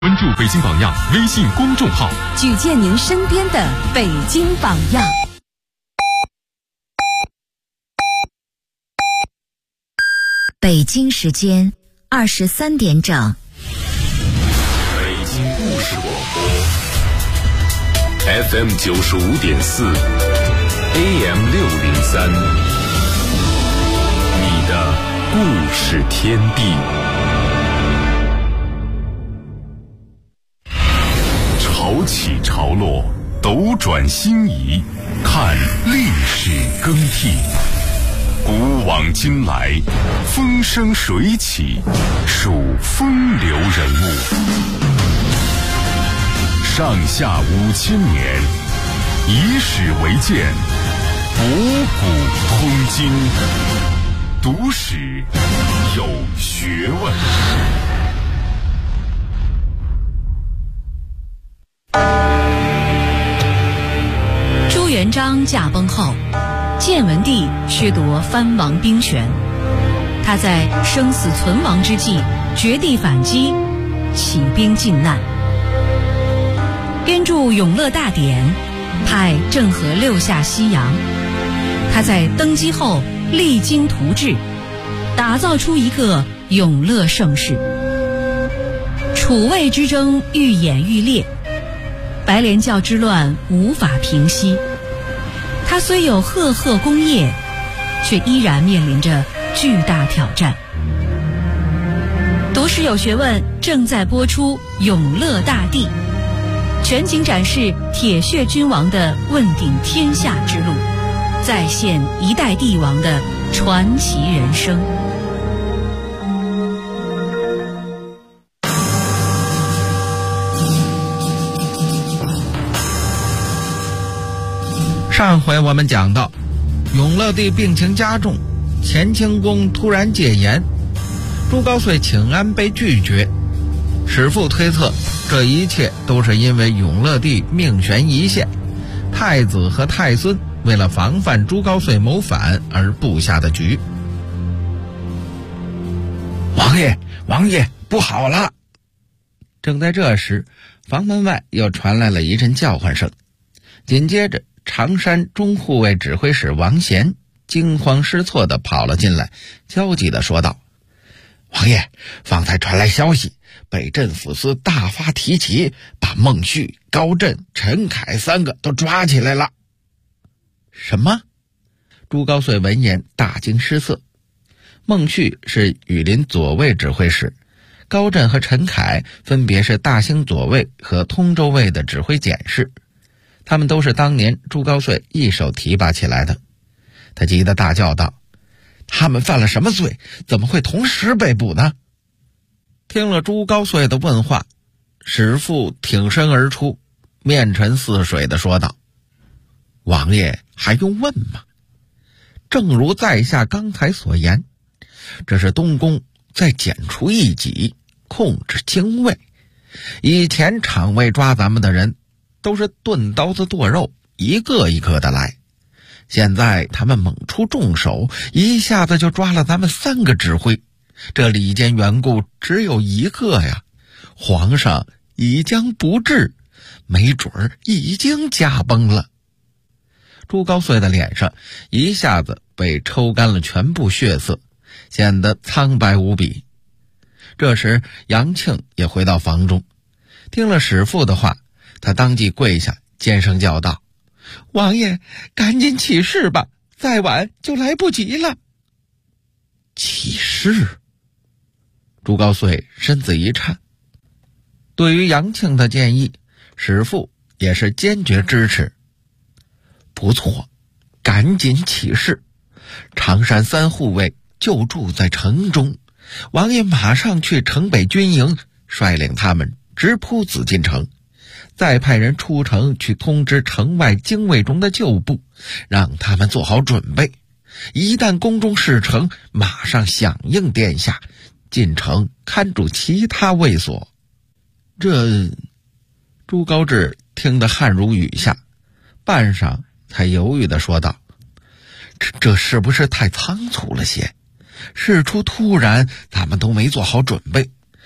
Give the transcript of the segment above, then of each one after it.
关注北京榜样微信公众号， 举荐您身边的北京榜样。 北京时间23点整。 北京故事广播 FM 95.4 AM 603，你的故事天地。潮起潮落，斗转星移，看历史更替。古往今来，风生水起，数风流人物。上下5000年，以史为鉴，博古通今，读史有学问。 朱元璋驾崩后，建文帝削夺藩王兵权，他在生死存亡之际绝地反击，起兵靖难，编著《永乐大典》，派郑和六下西洋。他在登基后励精图治，打造出一个永乐盛世。楚魏之争愈演愈烈，白莲教之乱无法平息。他虽有赫赫功业，却依然面临着巨大挑战。读史有学问正在播出《永乐大帝》，全景展示铁血君王的问鼎天下之路，再现一代帝王的传奇人生。 上回我们讲到，永乐帝病情加重，乾清宫突然戒严，朱高燧请安被拒绝。史父推测，这一切都是因为永乐帝命悬一线，太子和太孙为了防范朱高燧谋反而布下的局。王爷，不好了！正在这时，房门外又传来了一阵叫唤声，紧接着常山中护卫指挥使王贤惊慌失措地跑了进来，焦急地说道：王爷，方才传来消息，北镇抚司大发提骑，把孟旭、高震、陈凯3个都抓起来了。什么？朱高燧闻言大惊失色。孟旭是羽林左卫指挥使，高震和陈凯分别是大兴左卫和通州卫的指挥检事，他们都是当年朱高燧一手提拔起来的。他急得大叫道：他们犯了什么罪？怎么会同时被捕呢？听了朱高燧的问话，史父挺身而出，面沉似水地说道：王爷还用问吗？正如在下刚才所言，这是东宫在剪除异己，控制精卫。以前厂卫抓咱们的人都是钝刀子剁肉，一个一个的来，现在他们猛出重手，一下子就抓了咱们3个指挥，这里间缘故只有一个呀，皇上已将不治，没准儿已经驾崩了。朱高燧的脸上一下子被抽干了全部血色，显得苍白无比。这时杨庆也回到房中，听了史父的话，他当即跪下，尖声叫道：王爷，赶紧起事吧，再晚就来不及了。起事？朱高燧身子一颤。对于杨庆的建议，史父也是坚决支持。不错，赶紧起事。常山3护卫就住在城中，王爷马上去城北军营，率领他们直扑紫禁城，再派人出城去通知城外精卫中的旧部，让他们做好准备，一旦宫中事成，马上响应殿下，进城看住其他卫所。这朱高炽听得汗如雨下，半晌才犹豫地说道：这是不是太仓促了些？事出突然，咱们都没做好准备，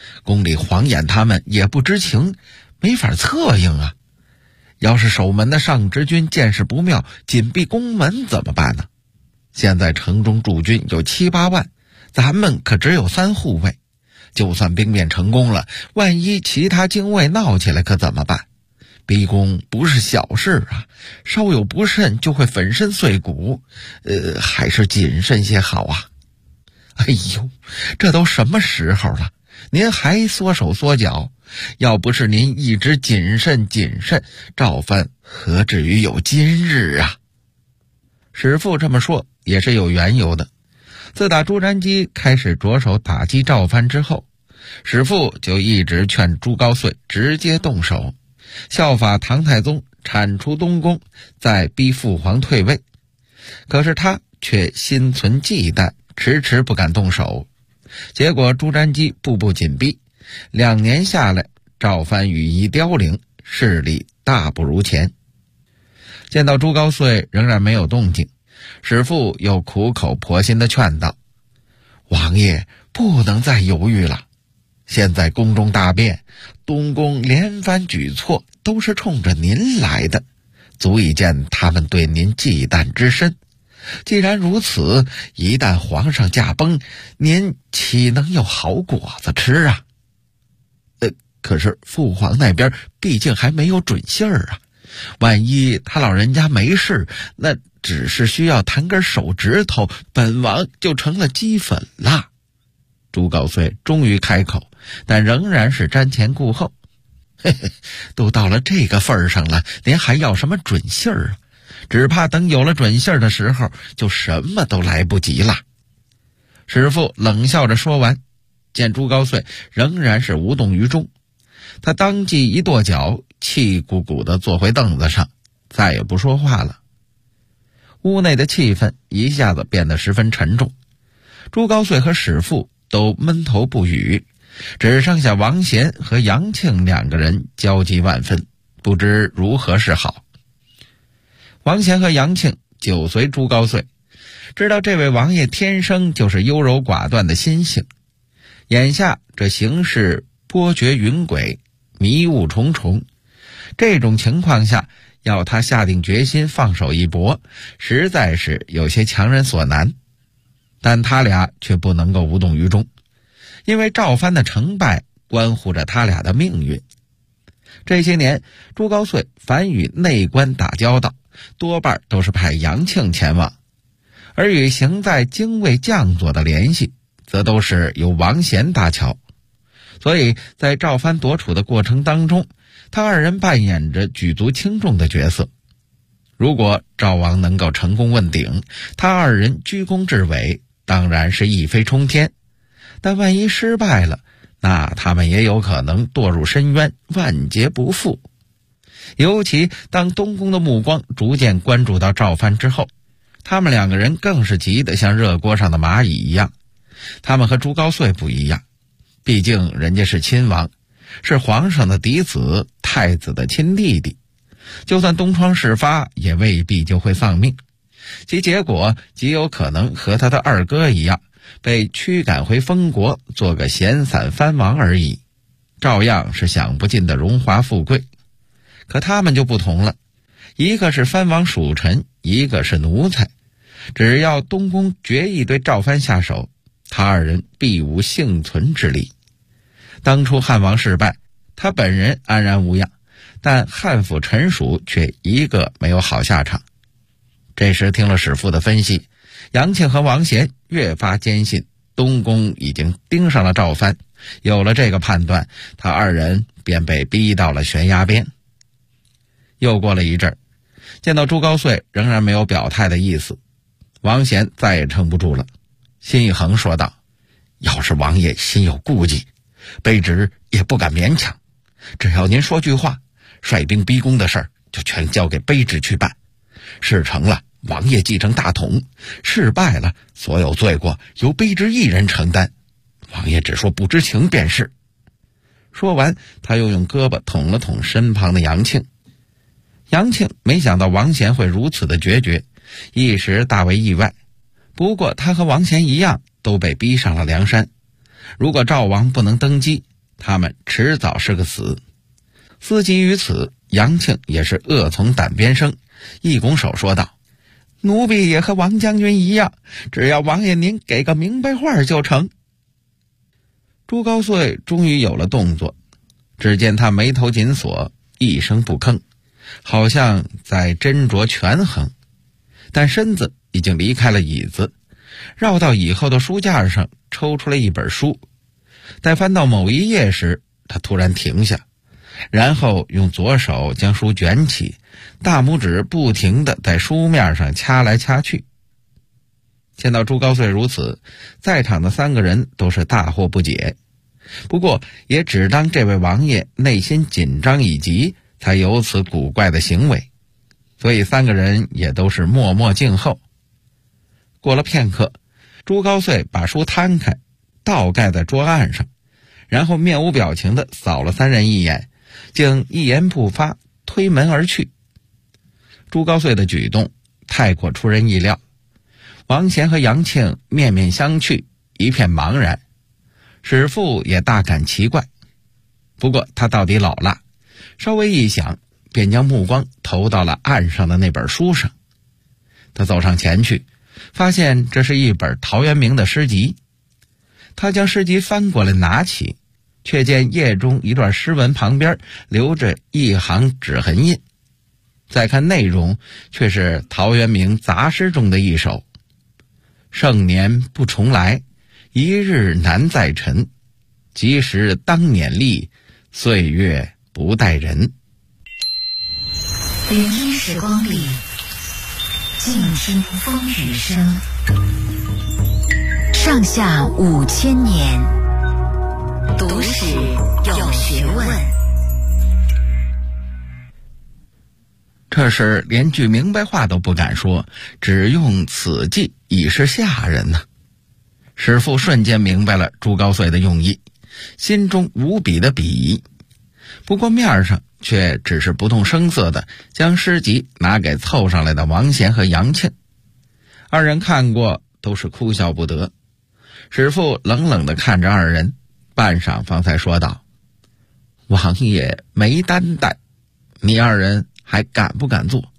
宫里黄眼他们也不知情，没法策应啊。要是守门的上直军见势不妙，紧闭宫门怎么办呢？现在城中驻军有7、8万，咱们可只有3护卫，就算兵变成功了，万一其他精卫闹起来可怎么办？逼宫不是小事啊，稍有不慎就会粉身碎骨，还是谨慎些好啊。哎呦，这都什么时候了，您还缩手缩脚？要不是您一直谨慎，赵藩何至于有今日啊？史父这么说也是有缘由的。自打朱瞻基开始着手打击赵藩之后，史父就一直劝朱高燧直接动手，效法唐太宗铲除东宫，再逼父皇退位。可是他却心存忌惮，迟迟不敢动手。结果朱瞻基步步紧逼，2年下来，赵藩羽翼凋零，势力大不如前。见到朱高燧仍然没有动静，史父又苦口婆心地劝道：王爷不能再犹豫了，现在宫中大变，东宫连番举措都是冲着您来的，足以见他们对您忌惮之深。既然如此，一旦皇上驾崩，您岂能有好果子吃啊？可是父皇那边毕竟还没有准信儿啊，万一他老人家没事，那只是需要弹根手指头，本王就成了鸡粉了。朱高燧终于开口，但仍然是瞻前顾后。嘿嘿，都到了这个份上了，您还要什么准信儿啊？只怕等有了准信儿的时候，就什么都来不及了。史父冷笑着说完，见朱高燧仍然是无动于衷，他当即一跺脚，气鼓鼓地坐回凳子上，再也不说话了。屋内的气氛一下子变得十分沉重，朱高燧和史父都闷头不语，只剩下王贤和杨庆2个人焦急万分，不知如何是好。王贤和杨庆久随朱高燧，知道这位王爷天生就是优柔寡断的心性，眼下这形势波谲云诡，迷雾重重，这种情况下要他下定决心放手一搏，实在是有些强人所难。但他俩却不能够无动于衷，因为赵藩的成败关乎着他俩的命运。这些年朱高燧凡与内官打交道，多半都是派杨庆前往，而与行在精卫将佐的联系则都是由王贤搭桥。所以在赵藩夺储的过程当中，他2人扮演着举足轻重的角色。如果赵王能够成功问鼎，他2人居功至伟，当然是一飞冲天，但万一失败了，那他们也有可能堕入深渊，万劫不复。尤其当东宫的目光逐渐关注到赵藩之后，他们2个人更是急得像热锅上的蚂蚁一样。他们和朱高燧不一样，毕竟人家是亲王，是皇上的嫡子，太子的亲弟弟，就算东窗事发，也未必就会丧命，其结果极有可能和他的2哥一样，被驱赶回封国，做个闲散藩王而已，照样是享不尽的荣华富贵。可他们就不同了，一个是藩王属臣，一个是奴才，只要东宫决意对赵藩下手，他2人必无幸存之力。当初汉王失败，他本人安然无恙，但汉府臣属却一个没有好下场。这时听了史父的分析，杨庆和王贤越发坚信东宫已经盯上了赵藩，有了这个判断，他2人便被逼到了悬崖边。又过了一阵，见到朱高燧仍然没有表态的意思，王贤再也撑不住了，心一横说道：要是王爷心有顾忌，卑职也不敢勉强，只要您说句话，率兵逼宫的事儿就全交给卑职去办，事成了王爷继承大统，事败了所有罪过由卑职一人承担，王爷只说不知情便是。说完，他又用胳膊捅了捅身旁的杨庆。杨庆没想到王贤会如此的决绝，一时大为意外。不过他和王贤一样，都被逼上了梁山。如果赵王不能登基， 他们迟早是个死。思及于此，杨庆也是恶从胆边生，一拱手说道：奴婢也和王将军一样，只要王爷您给个明白话就成。朱高燧终于有了动作，只见他眉头紧锁，一声不吭，好像在斟酌权衡，但身子已经离开了椅子，绕到椅后的书架上抽出了一本书。待翻到某一页时，他突然停下，然后用左手将书卷起，大拇指不停地在书面上掐来掐去。见到朱高燧如此，在场的3个人都是大惑不解，不过也只当这位王爷内心紧张已极，才有此古怪的行为，所以3个人也都是默默静候。过了片刻，朱高燧把书摊开，倒盖在桌案上，然后面无表情地扫了3人一眼，竟一言不发，推门而去。朱高燧的举动太过出人意料，王贤和杨庆面面相觑，一片茫然。史父也大感奇怪，不过他到底老辣，稍微一想，便将目光投到了案上的那本书上。他走上前去，发现这是一本陶渊明的诗集。他将诗集翻过来拿起，却见页中一段诗文旁边留着一行指痕印。再看内容，却是陶渊明杂诗中的一首：盛年不重来，一日难再晨，及时当勉励，岁月不待人。 聆听时光里，静听风雨声。上下5000年，读史有学问。 这时连句明白话都不敢说，只用此计以示下人呢。史父瞬间明白了朱高燧的用意，心中无比的鄙夷，不过面上却只是不动声色地将诗集拿给凑上来的王贤和杨庆。2人看过都是哭笑不得。史父冷冷地看着2人，半晌方才说道：王爷没担待，你2人还敢不敢做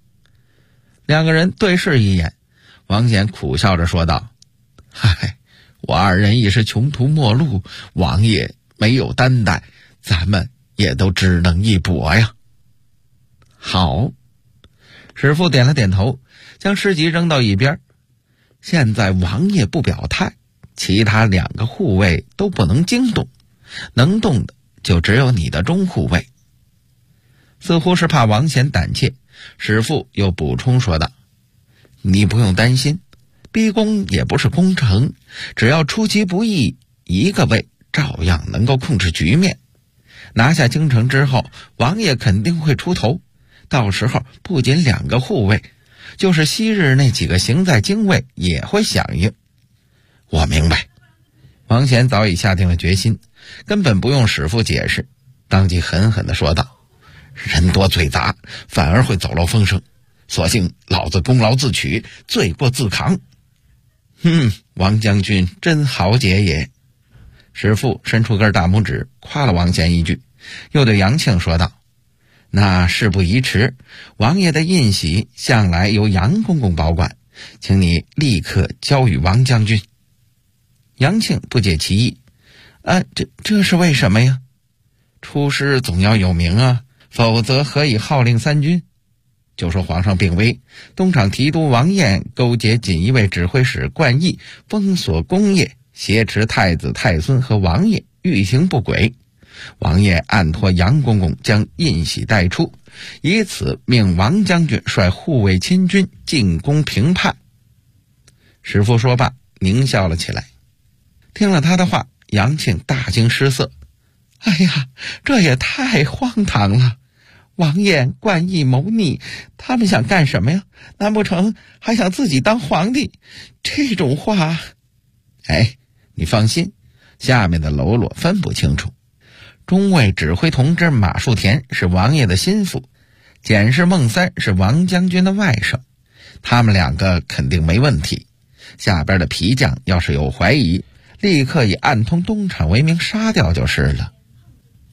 ？2个人对视一眼，王贤苦笑着说道：嗨，我2人已是穷途末路，王爷没有担待，咱们也都只能一搏呀。好，史父点了点头，将诗集扔到一边。现在王爷不表态，其他2个护卫都不能惊动，能动的就只有你的中护卫。似乎是怕王贤胆怯，史父又补充说道：你不用担心，逼宫也不是攻城，只要出其不意，1个卫照样能够控制局面。拿下京城之后，王爷肯定会出头，到时候不仅2个护卫，就是昔日那几个行在京卫也会响应。我明白。王贤早已下定了决心，根本不用史父解释，当即狠狠地说道：人多嘴杂，反而会走漏风声，索性老子功劳自取，罪过自扛。王将军真豪杰也。史父伸出根大拇指夸了王贤一句，又对杨庆说道：那事不宜迟，王爷的印玺向来由杨公公保管，请你立刻交与王将军。杨庆不解其意：这是为什么呀？出师总要有名啊，否则何以号令3军？就说皇上病危，东厂提督王晏勾结锦衣卫指挥使冠毅，封锁功业，挟持太子太孙和王爷，欲行不轨。王爷暗托杨公公将印玺带出，以此命王将军率护卫亲军进攻平叛。史父说罢，狞笑了起来。听了他的话，杨庆大惊失色：哎呀，这也太荒唐了！王晏、冠毅谋逆，他们想干什么呀？难不成还想自己当皇帝？这种话……你放心，下面的喽啰分不清楚。中尉指挥同知马树田是王爷的心腹，检视孟三是王将军的外甥，他们2个肯定没问题。下边的皮匠要是有怀疑，立刻以暗通东厂为名杀掉就是了。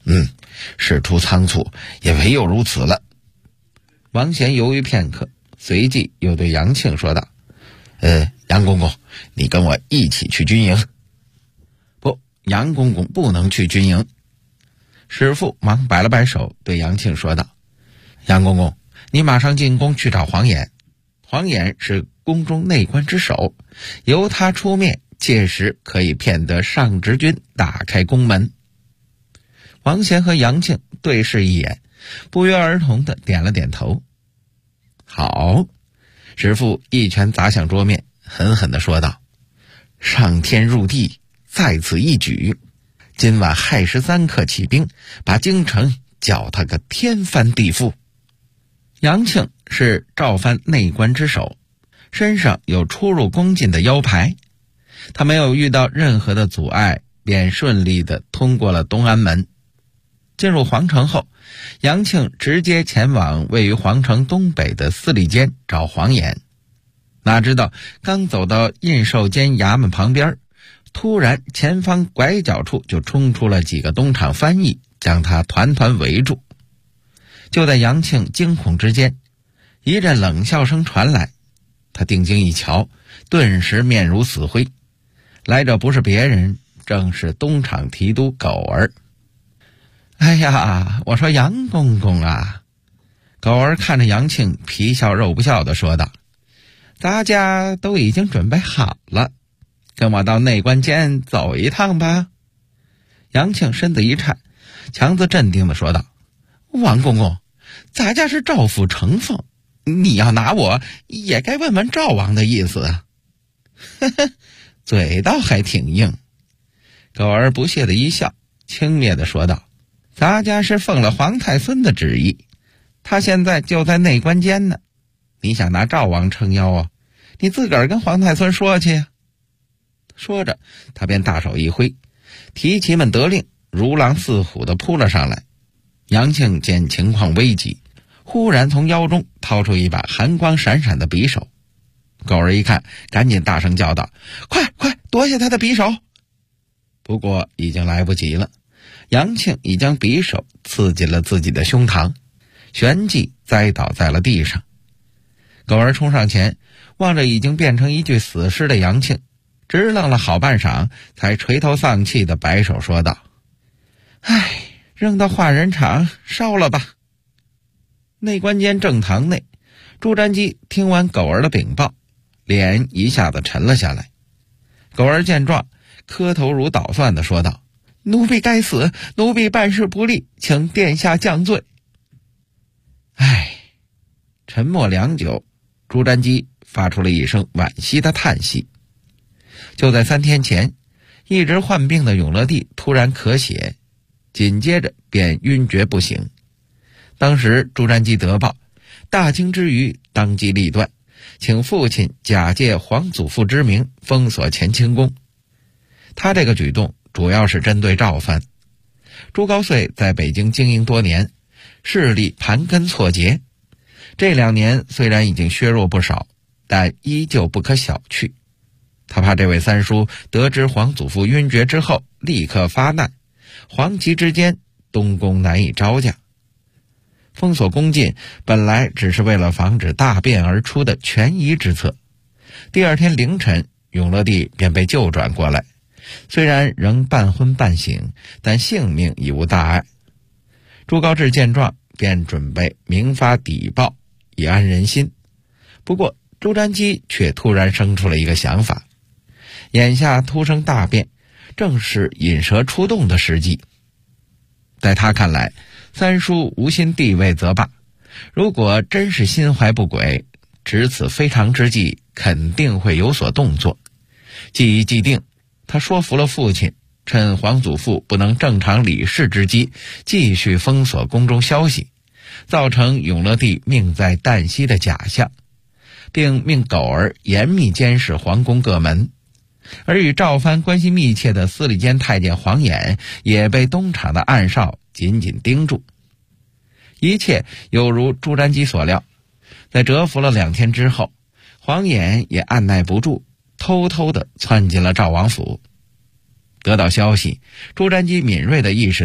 事出仓促，也唯有如此了。王贤犹豫片刻，随即又对杨庆说道：杨公公，你跟我一起去军营。不，杨公公不能去军营。师父忙摆了摆手，对杨庆说道：杨公公，你马上进宫去找黄衍，黄衍是宫中内官之首，由他出面，届时可以骗得上直军打开宫门。王贤和杨庆对视一眼，不约而同地点了点头。好，师父一拳砸向桌面，狠狠地说道：上天入地，在此一举，今晚亥时3刻起兵，把京城搅他个天翻地覆。杨庆是赵藩内官之首，身上有出入宫禁的腰牌，他没有遇到任何的阻碍，便顺利地通过了东安门。进入皇城后，杨庆直接前往位于皇城东北的司礼监找黄衍。哪知道刚走到印绶监衙门旁边，突然前方拐角处就冲出了几个东厂翻译，将他团团围住。就在杨庆惊恐之间，一阵冷笑声传来，他定睛一瞧，顿时面如死灰。来者不是别人，正是东厂提督狗儿。哎呀，我说杨公公啊！狗儿看着杨庆，皮笑肉不笑地说道：大家都已经准备好了，跟我到内官监走一趟吧。杨庆身子一颤，强自镇定地说道：王公公，咱家是赵府承奉，你要拿我也该问问赵王的意思啊。呵呵，嘴倒还挺硬。狗儿不屑地一笑，轻蔑地说道：咱家是奉了皇太孙的旨意，他现在就在内官监呢，你想拿赵王撑腰啊？你自个儿跟皇太孙说去呀。说着，他便大手一挥，提旗们得令，如狼似虎地扑了上来。杨庆见情况危急，忽然从腰中掏出一把寒光闪闪的匕首。狗儿一看，赶紧大声叫道：快夺下他的匕首！不过已经来不及了，杨庆已将匕首刺进了自己的胸膛，旋即栽倒在了地上。狗儿冲上前，望着已经变成一具死尸的杨庆，直愣了好半晌，才垂头丧气地摆手说道：扔到化人场烧了吧。内官监正堂内，朱瞻基听完狗儿的禀报，脸一下子沉了下来。狗儿见状，磕头如捣蒜地说道：奴婢该死，奴婢办事不力，请殿下降罪。沉默良久，朱瞻基发出了一声惋惜的叹息。就在3天前，一直患病的永乐帝突然咳血，紧接着便晕厥不醒。当时朱瞻基得报，大惊之余当机立断，请父亲假借皇祖父之名封锁乾清宫。他这个举动主要是针对赵藩。朱高燧在北京经营多年，势力盘根错节，这2年虽然已经削弱不少，但依旧不可小觑。他怕这位三叔得知皇祖父晕厥之后立刻发难，黄旗之间东宫难以招架。封锁宫禁本来只是为了防止大变而出的权宜之策。第2天凌晨，永乐帝便被救转过来，虽然仍半昏半醒，但性命已无大碍。朱高炽见状，便准备明发抵报，以安人心。不过朱瞻基却突然生出了一个想法，眼下突生大变，正是引蛇出洞的时机。在他看来，三叔无心地位则罢，如果真是心怀不轨，值此非常之际，肯定会有所动作。既已既定，他说服了父亲，趁皇祖父不能正常理事之机，继续封锁宫中消息，造成永乐帝命在旦夕的假象，并命狗儿严密监视皇宫各门。而与赵藩关系密切的司礼监太监黄衍也被东厂的暗哨紧紧盯住。一切有如朱瞻基所料，在蛰伏了2天之后，黄衍也按耐不住，偷偷地窜进了赵王府。得到消息，朱瞻基敏锐地意识到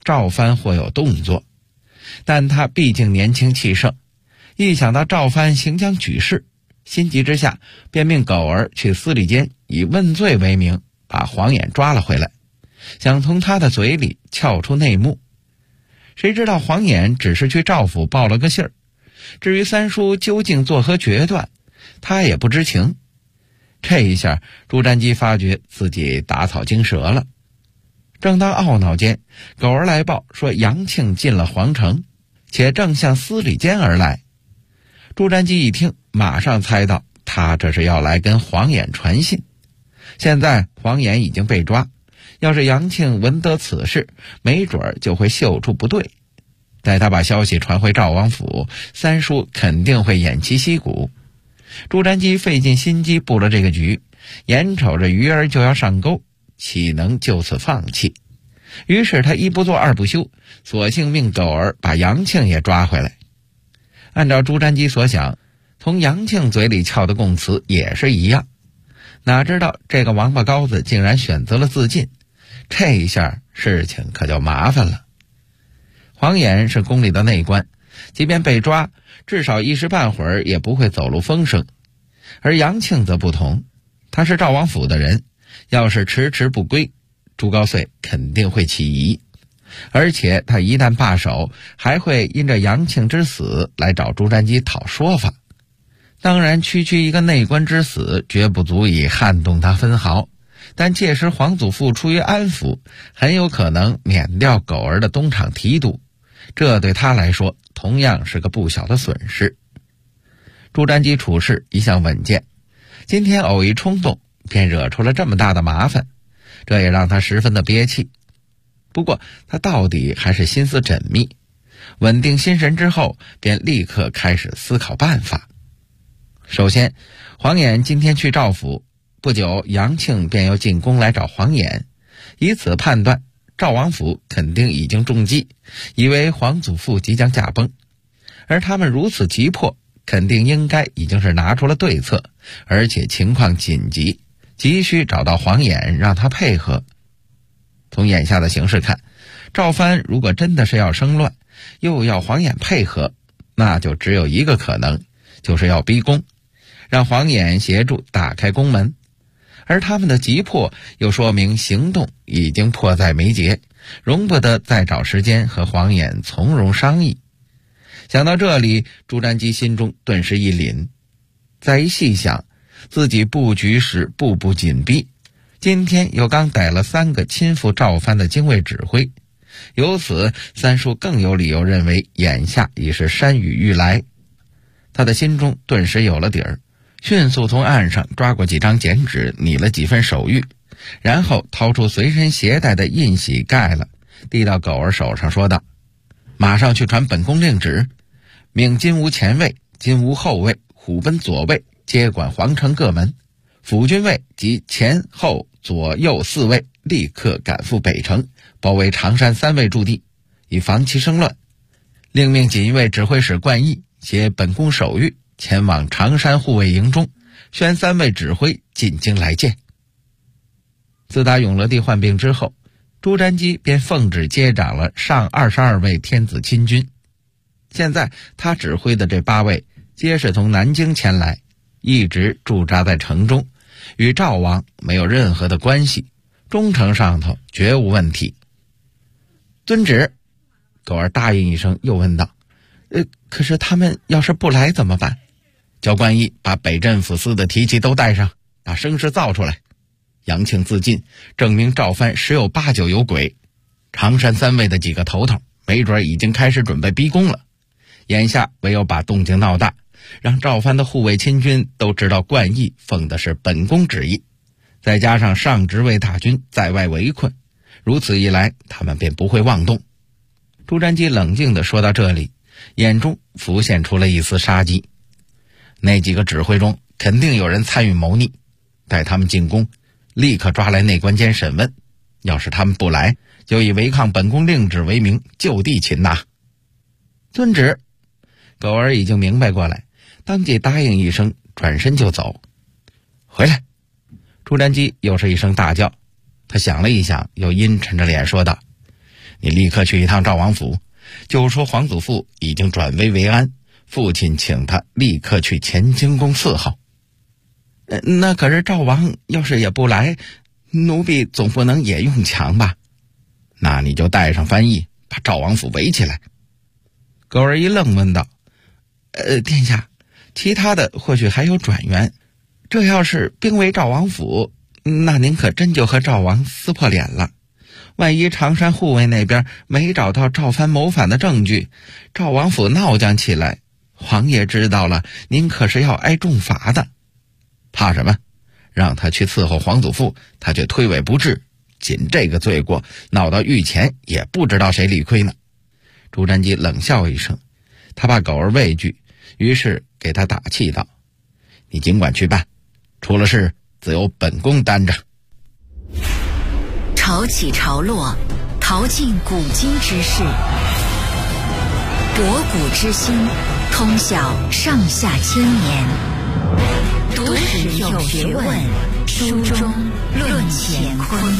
赵藩或有动作，但他毕竟年轻气盛，一想到赵藩行将举事，心急之下便命狗儿去司礼监以问罪为名把黄衍抓了回来，想从他的嘴里撬出内幕。谁知道黄衍只是去赵府报了个信儿，至于三叔究竟作何决断，他也不知情。这一下朱瞻基发觉自己打草惊蛇了。正当懊恼间，狗儿来报说杨庆进了皇城，且正向司礼监而来。朱瞻基一听，马上猜到他这是要来跟黄衍传信。现在黄衍已经被抓，要是杨庆闻得此事，没准就会嗅出不对。待他把消息传回赵王府，三叔肯定会偃旗息鼓。朱瞻基费尽心机布了这个局，眼瞅着鱼儿就要上钩，岂能就此放弃？于是他一不做二不休，索性命狗儿把杨庆也抓回来。按照朱瞻基所想，从杨庆嘴里撬的供词也是一样，哪知道这个王八羔子竟然选择了自尽，这一下事情可就麻烦了。黄衍是宫里的内官，即便被抓，至少一时半会儿也不会走漏风声。而杨庆则不同，他是赵王府的人，要是迟迟不归，朱高燧肯定会起疑，而且他一旦罢手，还会因着杨庆之死来找朱瞻基讨说法。当然区区一个内官之死绝不足以撼动他分毫，但届时皇祖父出于安抚，很有可能免掉狗儿的东厂提督，这对他来说同样是个不小的损失。朱瞻基处事一向稳健，今天偶一冲动，便惹出了这么大的麻烦，这也让他十分的憋气。不过他到底还是心思缜密，稳定心神之后，便立刻开始思考办法。首先，黄衍今天去赵府，不久杨庆便要进宫来找黄衍，以此判断赵王府肯定已经中计，以为皇祖父即将驾崩，而他们如此急迫，肯定应该已经是拿出了对策，而且情况紧急，急需找到黄衍让他配合。从眼下的形势看，赵藩如果真的是要生乱，又要黄衍配合，那就只有一个可能，就是要逼宫，让黄衍协助打开宫门。而他们的急迫又说明行动已经迫在眉睫，容不得再找时间和黄衍从容商议。想到这里，朱瞻基心中顿时一凛，再一细想，自己布局时步步紧逼，今天又刚逮了3个亲附赵藩的精卫指挥，由此三叔更有理由认为眼下已是山雨欲来。他的心中顿时有了底儿，迅速从岸上抓过几张简纸，拟了几份手谕，然后掏出随身携带的印玺盖了，递到狗儿手上说道：马上去传本宫令旨，命金吾前卫、金吾后卫、虎贲左卫接管皇城各门，辅军卫及前后左右4卫立刻赶赴北城，包围常山3卫驻地，以防其生乱。另命锦衣卫指挥使冠毅携本宫手谕前往常山护卫营中，宣3位指挥进京来见。自打永乐帝患病之后，朱瞻基便奉旨接掌了上22位天子亲军。现在他指挥的这8位皆是从南京前来，一直驻扎在城中，与赵王没有任何的关系，忠诚上头绝无问题。遵旨。狗儿答应一声，又问道：可是他们要是不来怎么办？叫冠毅把北镇抚司的提旗都带上，把声势造出来。杨庆自尽，证明赵藩十有八九有鬼。常山3卫的几个头头，没准已经开始准备逼宫了。眼下唯有把动静闹大，让赵藩的护卫亲军都知道冠毅奉的是本宫旨意，再加上上职卫大军在外围困，如此一来，他们便不会妄动。朱瞻基冷静地说到这里，眼中浮现出了一丝杀机。那几个指挥中肯定有人参与谋逆，待他们进宫，立刻抓来内官监审问，要是他们不来，就以违抗本宫令旨为名就地擒拿。遵旨。狗儿已经明白过来，当即答应一声，转身就走。回来。朱瞻基又是一声大叫，他想了一想，又阴沉着脸说道： 你立刻去一趟赵王府，就说皇祖父已经转危为安，父亲请他立刻去乾清宫伺候。那可是赵王要是也不来，奴婢总不能也用强吧？那你就带上翻译，把赵王府围起来。狗儿一愣，问道：殿下，其他的或许还有转援，这要是兵围赵王府，那您可真就和赵王撕破脸了。万一常山护卫那边没找到赵藩谋反的证据，赵王府闹僵起来，皇爷知道了，您可是要挨重罚的。怕什么？让他去伺候皇祖父，他却推诿不至，仅这个罪过闹到御前，也不知道谁理亏呢。朱瞻基冷笑一声，他怕狗儿畏惧，于是给他打气道：你尽管去办，出了事自有本宫担着。 潮起潮落，淘尽古今之事，博古之心，通晓上下千年。读史有学问，书中论乾坤。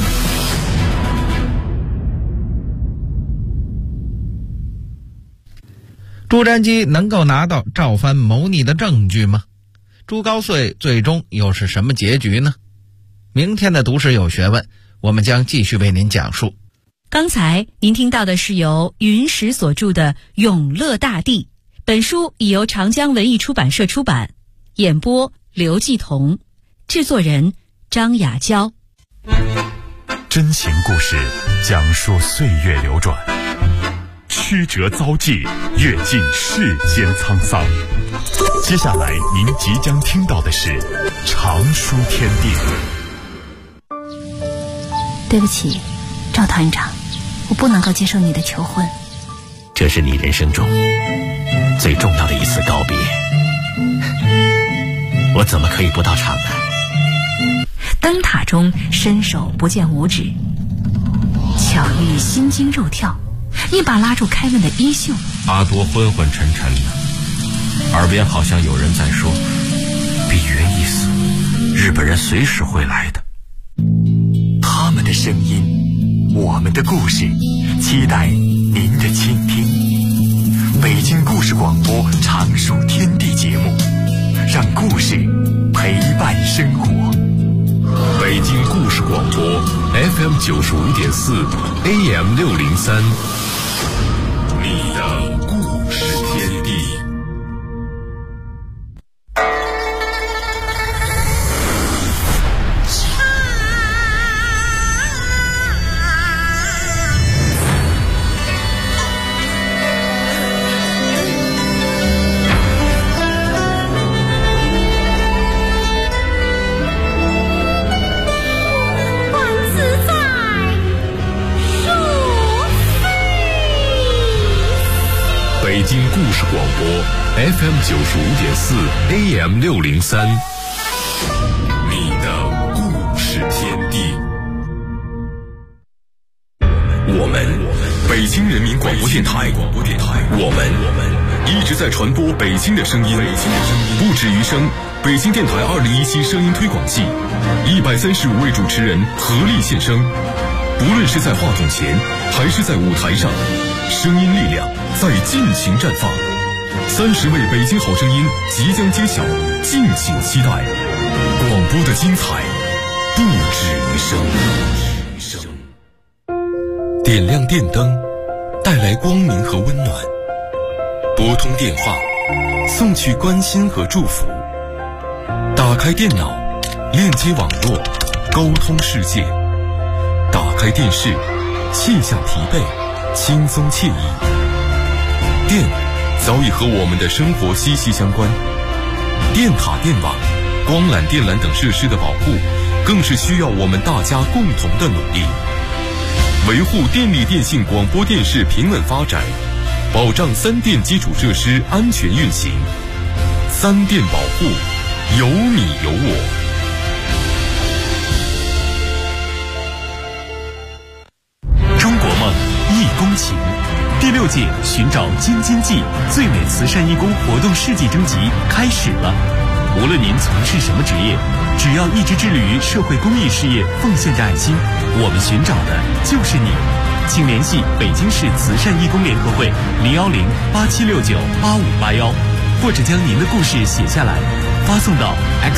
朱瞻基能够拿到赵藩谋逆的证据吗？朱高燧最终又是什么结局呢？明天的读史有学问，我们将继续为您讲述。 刚才您听到的是由云石所著的《永乐大帝》，本书已由长江文艺出版社出版，演播刘继彤，制作人张雅娇。 真情故事讲述岁月流转，曲折遭际，阅尽世间沧桑。接下来您即将听到的是长书天地。 对不起，赵团长，我不能够接受你的求婚。 这是你人生中最重要的一次告别，我怎么可以不到场呢？ 灯塔中伸手不见五指，巧遇心惊肉跳，一把拉住凯文的衣袖。 阿多昏昏沉沉的，耳边好像有人在说：比云一死，日本人随时会来的。 他们的声音，我们的故事，期待您的倾听。北京故事广播长书天地节目，让故事陪伴生活。 北京故事广播 FM 95.4 AM 603，你的故事天地。北京故事广播 FM 95.4 AM 603，你的故事天地。我们北京人民广播电台，我们一直在传播北京的声音，不止于声。北京电台2017声音推广季，135位主持人合力献声，不论是在话筒前还是在舞台上，声音力量在尽情绽放。30位北京好声音即将揭晓，敬请期待。广播的精彩不止于声。点亮电灯，带来光明和温暖；拨通电话，送去关心和祝福；打开电脑，链接网络，沟通世界；打开电视，卸下疲惫，轻松惬意。电早已和我们的生活息息相关，电塔、电网、光缆、电缆等设施的保护，更是需要我们大家共同的努力。维护电力电信广播电视平稳发展，保障3电基础设施安全运行。3电保护，有你有我。 中国梦，义工情。第6届寻找京津冀最美慈善义工活动世纪征集开始了。 无论您从事什么职业，只要一直致力于社会公益事业，奉献着爱心，我们寻找的就是你。请联系北京市慈善义工联合会010-8769-8581，或者将您的故事写下来，发送到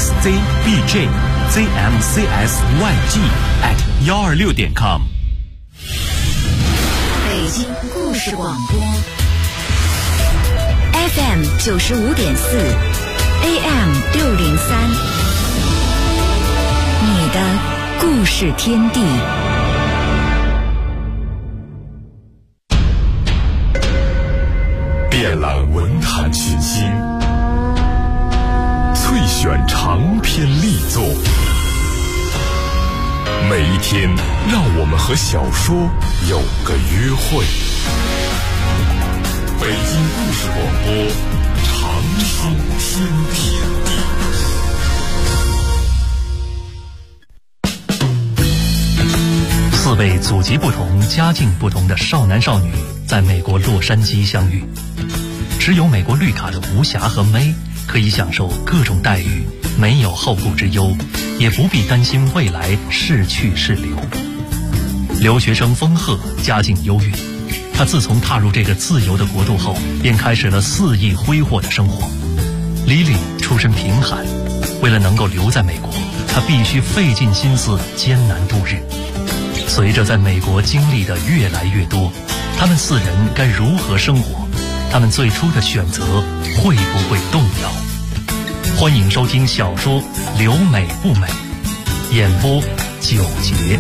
xzbjzmcsyg@126.com。 北京故事广播 FM 95.4 AM 603，你的故事天地。 遍览文坛群星，萃选长篇力作，每一天让我们和小说有个约会。北京故事广播，长寿天地。 4位祖籍不同、家境不同的少男少女在美国洛杉矶相遇。持有美国绿卡的吴霞和May可以享受各种待遇，没有后顾之忧，也不必担心未来是去是留。留学生丰鹤家境优越，他自从踏入这个自由的国度后，便开始了肆意挥霍的生活。Lily出身贫寒，为了能够留在美国，他必须费尽心思艰难度日。随着在美国经历的越来越多，他们4人该如何生活？他们最初的选择会不会动摇？欢迎收听小说《留美不美》，演播9节。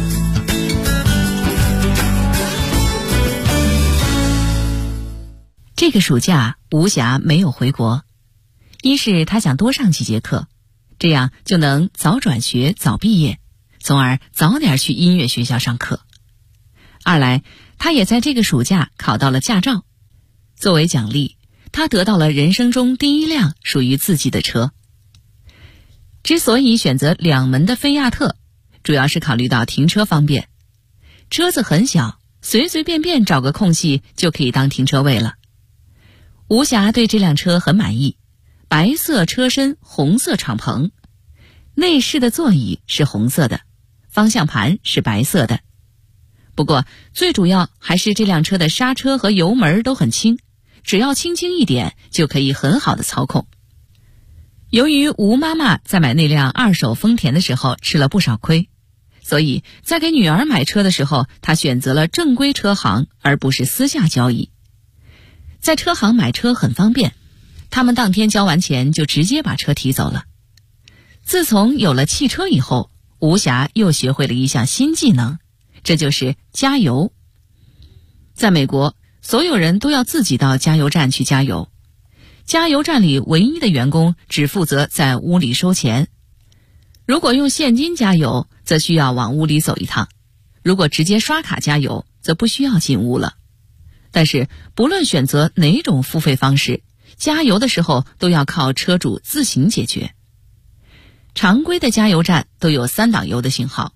这个暑假，吴霞没有回国。一是她想多上几节课，这样就能早转学早毕业，从而早点去音乐学校上课。二来，她也在这个暑假考到了驾照。作为奖励，他得到了人生中第一辆属于自己的车。之所以选择2门的菲亚特，主要是考虑到停车方便。车子很小，随随便便找个空隙就可以当停车位了。吴霞对这辆车很满意，白色车身，红色敞篷，内饰的座椅是红色的，方向盘是白色的。不过最主要还是这辆车的刹车和油门都很轻，只要轻轻一点就可以很好的操控。由于吴妈妈在买那辆2手丰田的时候吃了不少亏，所以在给女儿买车的时候，她选择了正规车行而不是私下交易。在车行买车很方便，他们当天交完钱就直接把车提走了。自从有了汽车以后，吴霞又学会了一项新技能，这就是加油。在美国，所有人都要自己到加油站去加油。加油站里唯一的员工只负责在屋里收钱。如果用现金加油，则需要往屋里走一趟；如果直接刷卡加油，则不需要进屋了。但是不论选择哪种付费方式，加油的时候都要靠车主自行解决。常规的加油站都有3档油的型号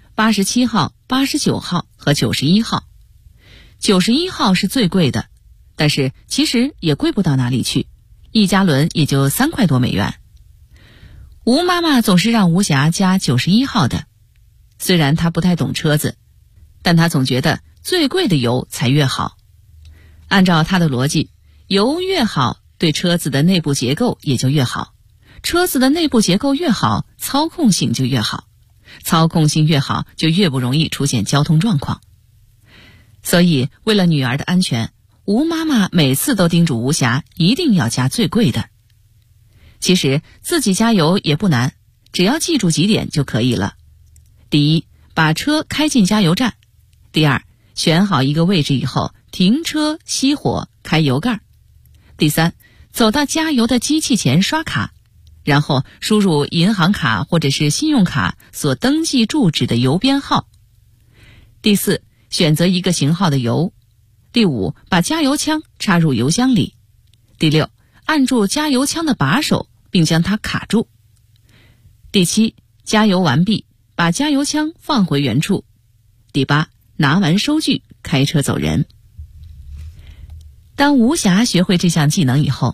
，87号、89号和91号。91号是最贵的，但是其实也贵不到哪里去，1加仑也就3块多美元。吴妈妈总是让吴霞加91号的，虽然她不太懂车子，但她总觉得最贵的油才越好。按照她的逻辑，油越好，对车子的内部结构也就越好，车子的内部结构越好，操控性就越好，操控性越好，就越不容易出现交通状况。所以为了女儿的安全，吴妈妈每次都叮嘱吴霞一定要加最贵的。其实自己加油也不难，只要记住几点就可以了。第一，把车开进加油站；第二，选好一个位置以后，停车、熄火、开油盖；第三，走到加油的机器前刷卡，然后输入银行卡或者是信用卡所登记住址的邮编号；第四，选择一个型号的油；第五，把加油枪插入油箱里；第六，按住加油枪的把手并将它卡住；第七，加油完毕，把加油枪放回原处；第八，拿完收据开车走人。当吴霞学会这项技能以后，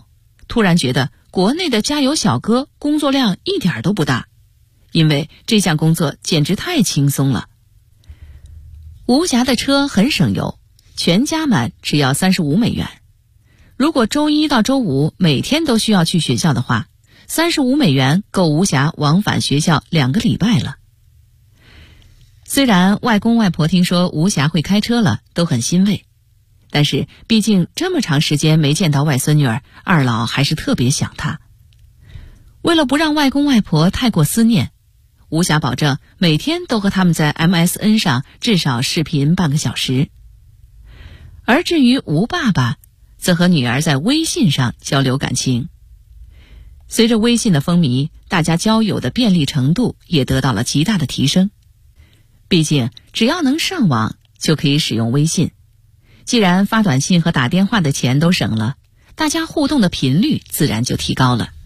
突然觉得国内的加油小哥工作量一点都不大，因为这项工作简直太轻松了。吴霞的车很省油，全加满只要35美元。如果周一到周五每天都需要去学校的话，35美元够吴霞往返学校2个礼拜了。虽然外公外婆听说吴霞会开车了都很欣慰，但是毕竟这么长时间没见到外孙女儿，二老还是特别想她。为了不让外公外婆太过思念，吴霞保证每天都和他们在 MSN 上至少视频半个小时。而至于吴爸爸，则和女儿在微信上交流感情。随着微信的风靡，大家交友的便利程度也得到了极大的提升。毕竟只要能上网就可以使用微信，既然发短信和打电话的钱都省了，大家互动的频率自然就提高了。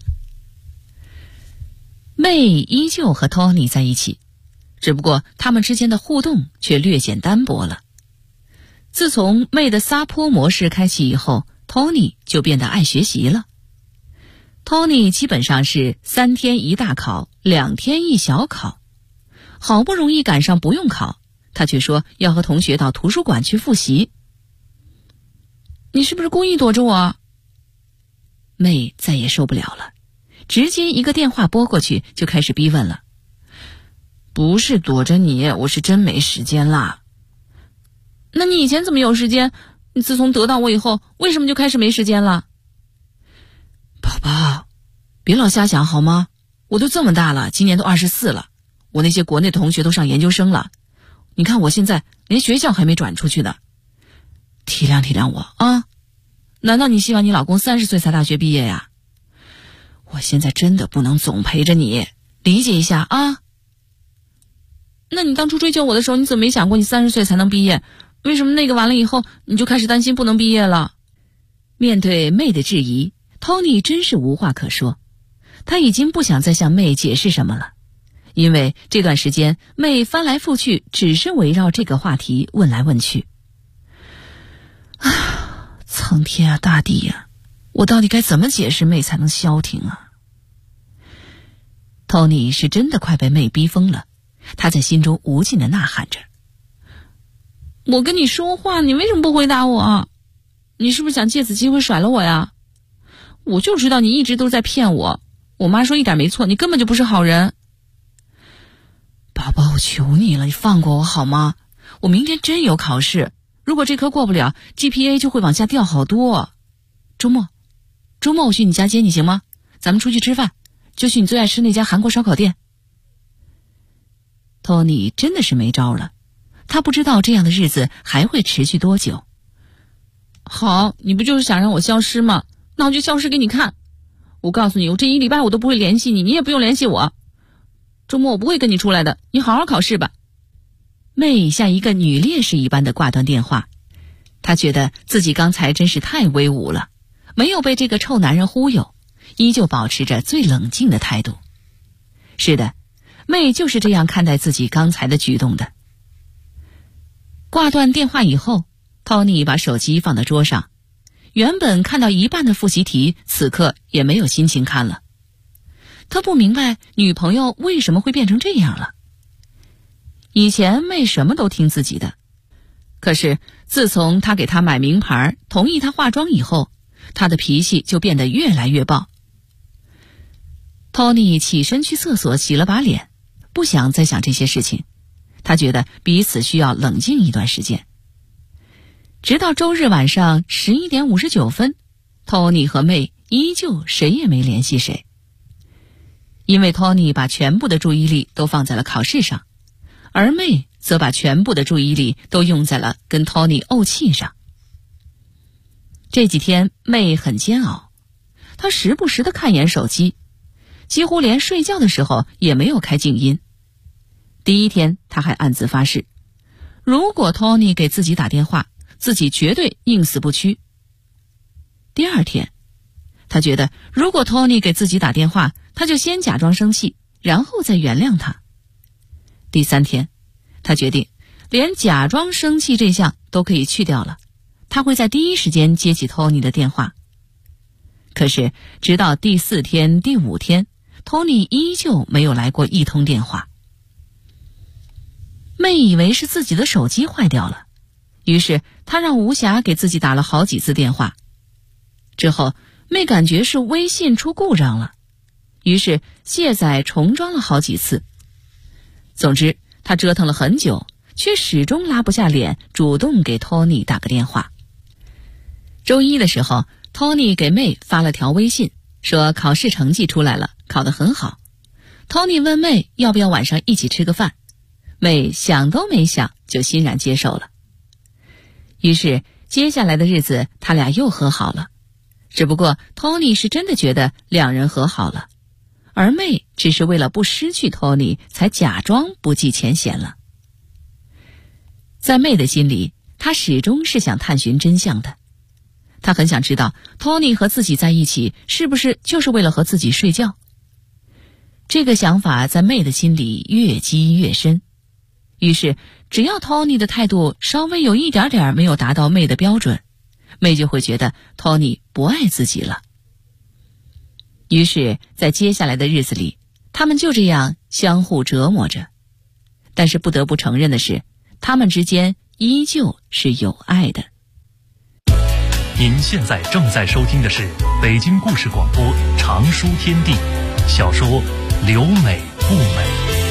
妹依旧和 Tony 在一起，只不过他们之间的互动却略显单薄了。自从妹的撒泼模式开启以后， Tony 就变得爱学习了。Tony 基本上是3天一大考，2天一小考。好不容易赶上不用考，他却说要和同学到图书馆去复习。你是不是故意躲着我？妹再也受不了了，直接一个电话拨过去就开始逼问了。不是躲着你，我是真没时间啦。那你以前怎么有时间？你自从得到我以后，为什么就开始没时间了？宝宝，别老瞎想好吗？我都这么大了，今年都24了，我那些国内的同学都上研究生了，你看我现在连学校还没转出去呢。体谅体谅我啊！难道你希望你老公30岁才大学毕业呀？我现在真的不能总陪着你，理解一下啊！那你当初追求我的时候，你怎么没想过你30岁才能毕业？为什么那个完了以后，你就开始担心不能毕业了？面对妹的质疑， Tony 真是无话可说。他已经不想再向妹解释什么了，因为这段时间妹翻来覆去只是围绕这个话题问来问去。苍天啊，大地啊，我到底该怎么解释妹才能消停啊？ Tony 是真的快被妹逼疯了，他在心中无尽的呐喊着。我跟你说话，你为什么不回答我啊？你是不是想借此机会甩了我呀？我就知道你一直都在骗我，我妈说一点没错，你根本就不是好人。宝宝，我求你了，你放过我好吗？我明天真有考试，如果这科过不了， GPA 就会往下掉好多。周末我去你家接你行吗？咱们出去吃饭，就去你最爱吃那家韩国烧烤店。Tony 真的是没招了，他不知道这样的日子还会持续多久。好，你不就是想让我消失吗？那我就消失给你看。我告诉你，我这1礼拜我都不会联系你，你也不用联系我。周末我不会跟你出来的，你好好考试吧。妹像一个女烈士一般的挂断电话，她觉得自己刚才真是太威武了，没有被这个臭男人忽悠，依旧保持着最冷静的态度。是的，妹就是这样看待自己刚才的举动的。挂断电话以后， Tony 把手机放到桌上，原本看到一半的复习题，此刻也没有心情看了。他不明白女朋友为什么会变成这样了。以前妹什么都听自己的，可是自从他给她买名牌，同意她化妆以后，她的脾气就变得越来越暴。Tony 起身去厕所洗了把脸，不想再想这些事情，他觉得彼此需要冷静一段时间。直到周日晚上11点59分， Tony 和妹依旧谁也没联系谁。因为 Tony 把全部的注意力都放在了考试上，而妹则把全部的注意力都用在了跟 Tony 怄气上。这几天妹很煎熬，她时不时地看眼手机，几乎连睡觉的时候也没有开静音。第一天她还暗自发誓，如果 Tony 给自己打电话，自己绝对宁死不屈。第二天她觉得如果 Tony 给自己打电话，她就先假装生气，然后再原谅他。第三天她决定连假装生气这项都可以去掉了，她会在第一时间接起 Tony 的电话。 可是直到第4天、第5天，托尼依旧没有来过一通电话。妹以为是自己的手机坏掉了，于是她让吴霞给自己打了好几次电话。之后妹感觉是微信出故障了，于是卸载重装了好几次。总之她折腾了很久，却始终拉不下脸主动给托尼打个电话。周一的时候，托尼给妹发了条微信，说考试成绩出来了，考得很好。托尼问妹要不要晚上一起吃个饭，妹想都没想就欣然接受了。于是接下来的日子他俩又和好了，只不过托尼是真的觉得两人和好了，而妹只是为了不失去托尼才假装不计前嫌了。在妹的心里，她始终是想探寻真相的。她很想知道托尼和自己在一起是不是就是为了和自己睡觉。这个想法在妹的心里越积越深，于是只要托尼的态度稍微有一点点没有达到妹的标准，妹就会觉得托尼不爱自己了。于是在接下来的日子里，他们就这样相互折磨着。但是不得不承认的是，他们之间依旧是有爱的。 您现在正在收听的是北京故事广播长书天地小说《留美不美》。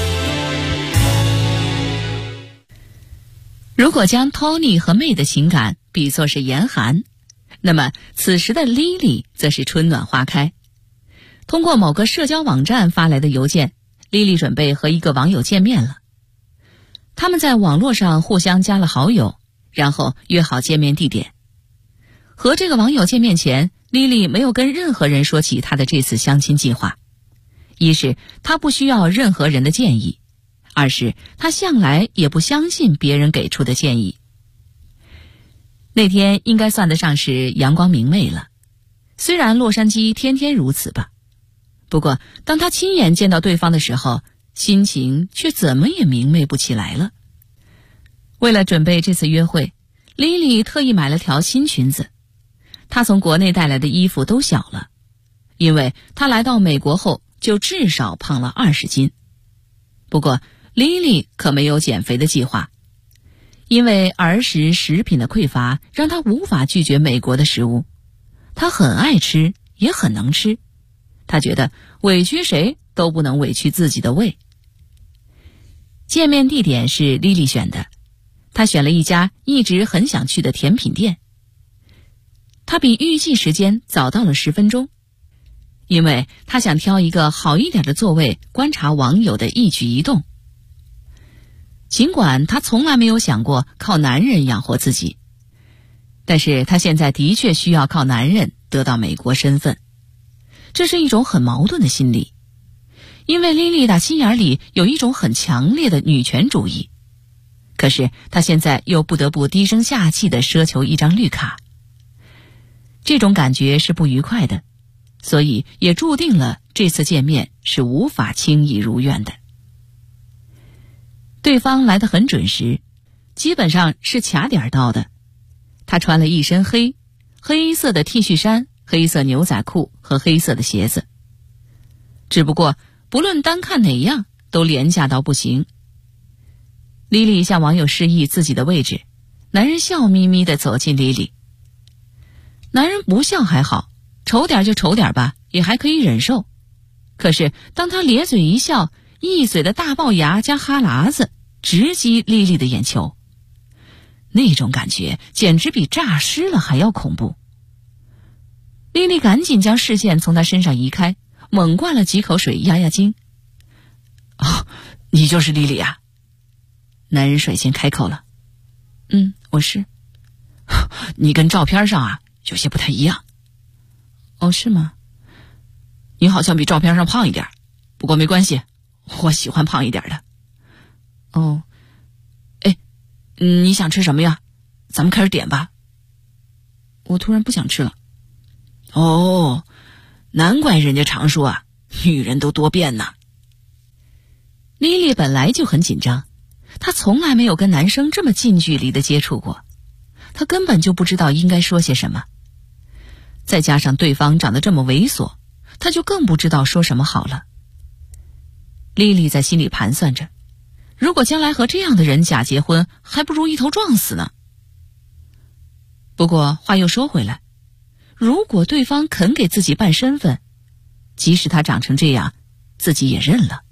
如果将托尼和妹的情感比作是严寒，那么此时的莉莉则是春暖花开。通过某个社交网站发来的邮件，莉莉准备和一个网友见面了。他们在网络上互相加了好友，然后约好见面地点。和这个网友见面前，莉莉没有跟任何人说起她的这次相亲计划。一是她不需要任何人的建议，二是她向来也不相信别人给出的建议。那天应该算得上是阳光明媚了，虽然洛杉矶天天如此吧。不过当她亲眼见到对方的时候，心情却怎么也明媚不起来了。为了准备这次约会，莉莉特意买了条新裙子。她从国内带来的衣服都小了，因为她来到美国后就至少胖了20斤。不过莉莉可没有减肥的计划，因为儿时食品的匮乏让她无法拒绝美国的食物。她很爱吃，也很能吃。她觉得委屈谁都不能委屈自己的胃。见面地点是莉莉选的，她选了一家一直很想去的甜品店。她比预计时间早到了10分钟，因为她想挑一个好一点的座位，观察网友的一举一动。尽管她从来没有想过靠男人养活自己，但是她现在的确需要靠男人得到美国身份。这是一种很矛盾的心理，因为莉莉打心眼里有一种很强烈的女权主义，可是她现在又不得不低声下气地奢求一张绿卡。这种感觉是不愉快的，所以也注定了这次见面是无法轻易如愿的。对方来得很准时，基本上是卡点到的。他穿了一身黑色的 T 恤衫、黑色牛仔裤和黑色的鞋子。只不过不论单看哪样都廉价到不行。莉莉向网友示意自己的位置，男人笑眯眯地走进莉莉。男人不笑还好，丑点就丑点吧，也还可以忍受。可是当他咧嘴一笑，一嘴的大龅牙加哈喇子直击莉莉的眼球，那种感觉简直比诈尸了还要恐怖。莉莉赶紧将视线从他身上移开，猛灌了几口水压压惊。哦，你就是莉莉啊？男人率先开口了。我是。你跟照片上啊有些不太一样。哦，是吗？你好像比照片上胖一点，不过没关系，我喜欢胖一点的。哦，你想吃什么呀？咱们开始点吧。我突然不想吃了。哦，难怪人家常说啊，女人都多变呢。莉莉本来就很紧张，她从来没有跟男生这么近距离的接触过，她根本就不知道应该说些什么。 再加上对方长得这么猥琐，他就更不知道说什么好了。莉莉在心里盘算着，如果将来和这样的人假结婚，还不如一头撞死呢。不过话又说回来，如果对方肯给自己办身份，即使他长成这样，自己也认了。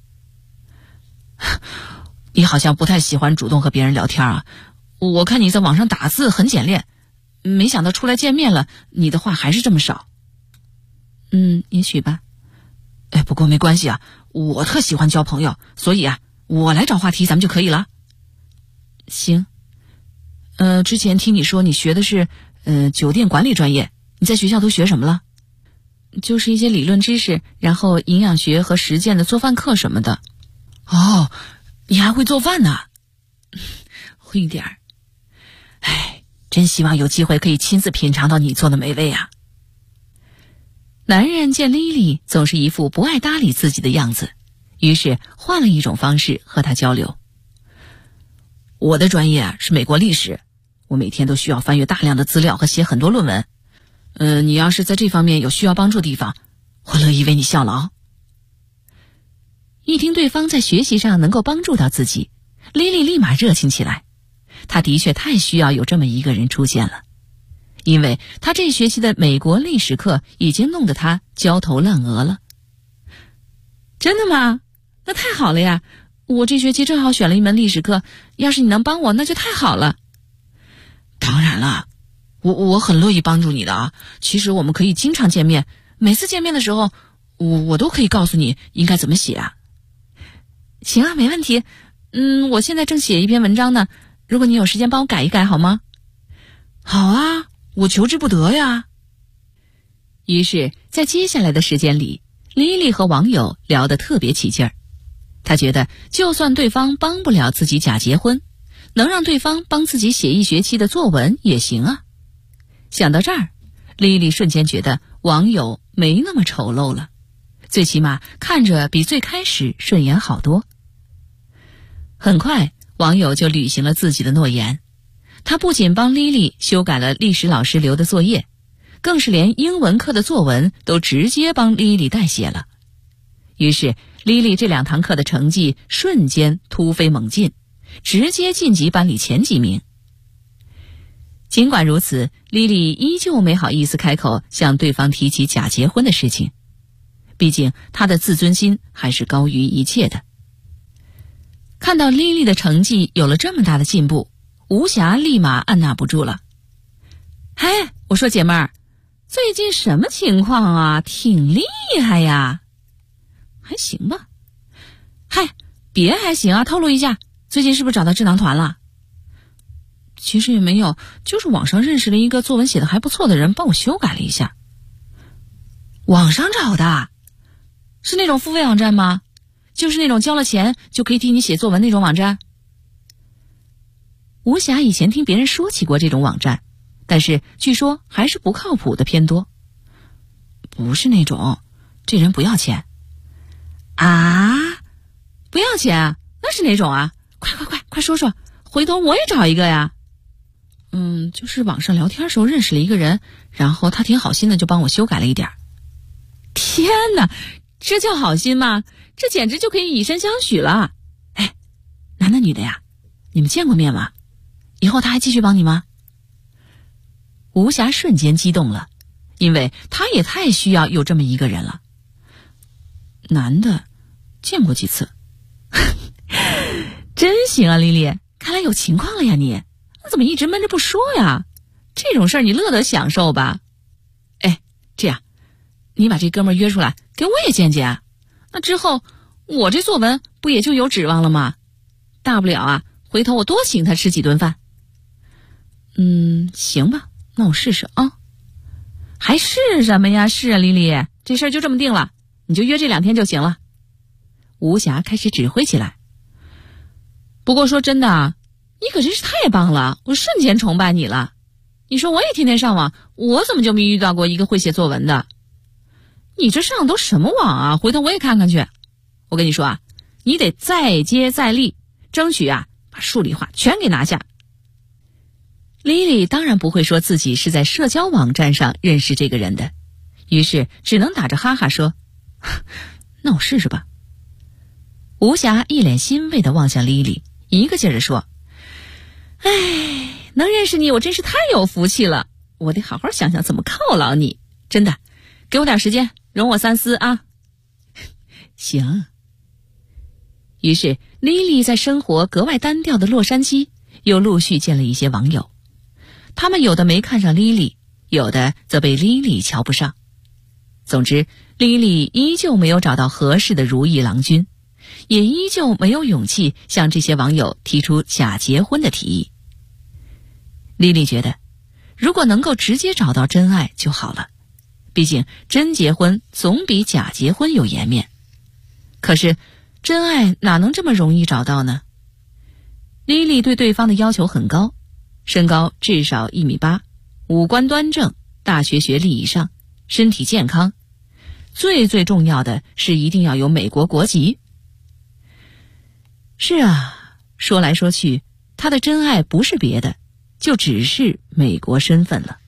你好像不太喜欢主动和别人聊天啊，我看你在网上打字很简练，没想到出来见面了，你的话还是这么少。也许吧。不过没关系啊，我特喜欢交朋友，所以啊，我来找话题咱们就可以了。行。之前听你说你学的是酒店管理专业，你在学校都学什么了？就是一些理论知识，然后营养学和实践的做饭课什么的。哦，你还会做饭呢？会一点儿。真希望有机会可以亲自品尝到你做的美味啊。男人见莉莉总是一副不爱搭理自己的样子，于是换了一种方式和她交流。我的专业是美国历史，我每天都需要翻阅大量的资料和写很多论文。你要是在这方面有需要帮助的地方，我乐意为你效劳。一听对方在学习上能够帮助到自己，莉莉立马热情起来。她的确太需要有这么一个人出现了，因为她这学期的美国历史课已经弄得她焦头烂额了。真的吗？那太好了呀，我这学期正好选了一门历史课，要是你能帮我那就太好了。当然了，我很乐意帮助你的啊。其实我们可以经常见面，每次见面的时候我都可以告诉你应该怎么写啊。行啊，没问题。我现在正写一篇文章呢，如果你有时间帮我改一改好吗？好啊，我求之不得呀。于是在接下来的时间里，莉莉和网友聊得特别起劲儿。她觉得就算对方帮不了自己假结婚，能让对方帮自己写一学期的作文也行啊。想到这儿，莉莉瞬间觉得网友没那么丑陋了，最起码看着比最开始顺眼好多。很快，网友就履行了自己的诺言，他不仅帮莉莉修改了历史老师留的作业，更是连英文课的作文都直接帮莉莉代写了。于是莉莉这2堂课的成绩瞬间突飞猛进，直接晋级班里前几名。尽管如此，莉莉依旧没好意思开口向对方提起假结婚的事情，毕竟她的自尊心还是高于一切的。看到莉莉的成绩有了这么大的进步，吴霞立马按捺不住了。我说姐妹儿，最近什么情况啊？挺厉害呀。还行吧。别还行啊，透露一下，最近是不是找到智囊团了？其实也没有，就是网上认识了一个作文写得还不错的人，帮我修改了一下。网上找的？是那种付费网站吗？就是那种交了钱就可以替你写作文那种网站？吴霞以前听别人说起过这种网站，但是据说还是不靠谱的偏多。不是那种，这人不要钱。啊？不要钱啊？那是哪种啊？快说说，回头我也找一个呀。就是网上聊天时候认识了一个人，然后他挺好心的就帮我修改了一点。天哪，这叫好心吗？这简直就可以以身相许了。男的女的呀？你们见过面吗？以后他还继续帮你吗？吴霞瞬间激动了，因为他也太需要有这么一个人了。男的，见过几次。真行啊，莉莉，看来有情况了呀你。怎么一直闷着不说呀？这种事儿你乐得享受吧。这样，你把这哥们儿约出来给我也见见，那之后我这作文不也就有指望了吗？大不了啊，回头我多请他吃几顿饭。行吧，那我试试啊。还是什么呀？是啊，莉莉，这事儿就这么定了，你就约这2天就行了。吴霞开始指挥起来。不过说真的啊，你可真是太棒了，我瞬间崇拜你了。你说我也天天上网，我怎么就没遇到过一个会写作文的？你这上都什么网啊？回头我也看看去。我跟你说啊，你得再接再厉，争取啊把数理化全给拿下。 莉莉当然不会说自己是在社交网站上认识这个人的，于是只能打着哈哈说：“那我试试吧。”吴霞一脸欣慰地望向莉莉，一个劲儿地说：“哎，能认识你我真是太有福气了，我得好好想想怎么犒劳你，真的，给我点时间，容我三思啊。”行。于是莉莉在生活格外单调的洛杉矶又陆续见了一些网友，他们有的没看上莉莉，有的则被莉莉瞧不上。总之，莉莉依旧没有找到合适的如意郎君，也依旧没有勇气向这些网友提出假结婚的提议。莉莉觉得，如果能够直接找到真爱就好了，毕竟真结婚总比假结婚有颜面。可是真爱哪能这么容易找到呢？莉莉对对方的要求很高，身高至少1.8米，五官端正，大学学历以上，身体健康，最重要的是一定要有美国国籍。是啊，说来说去，他的真爱不是别的，就只是美国身份了。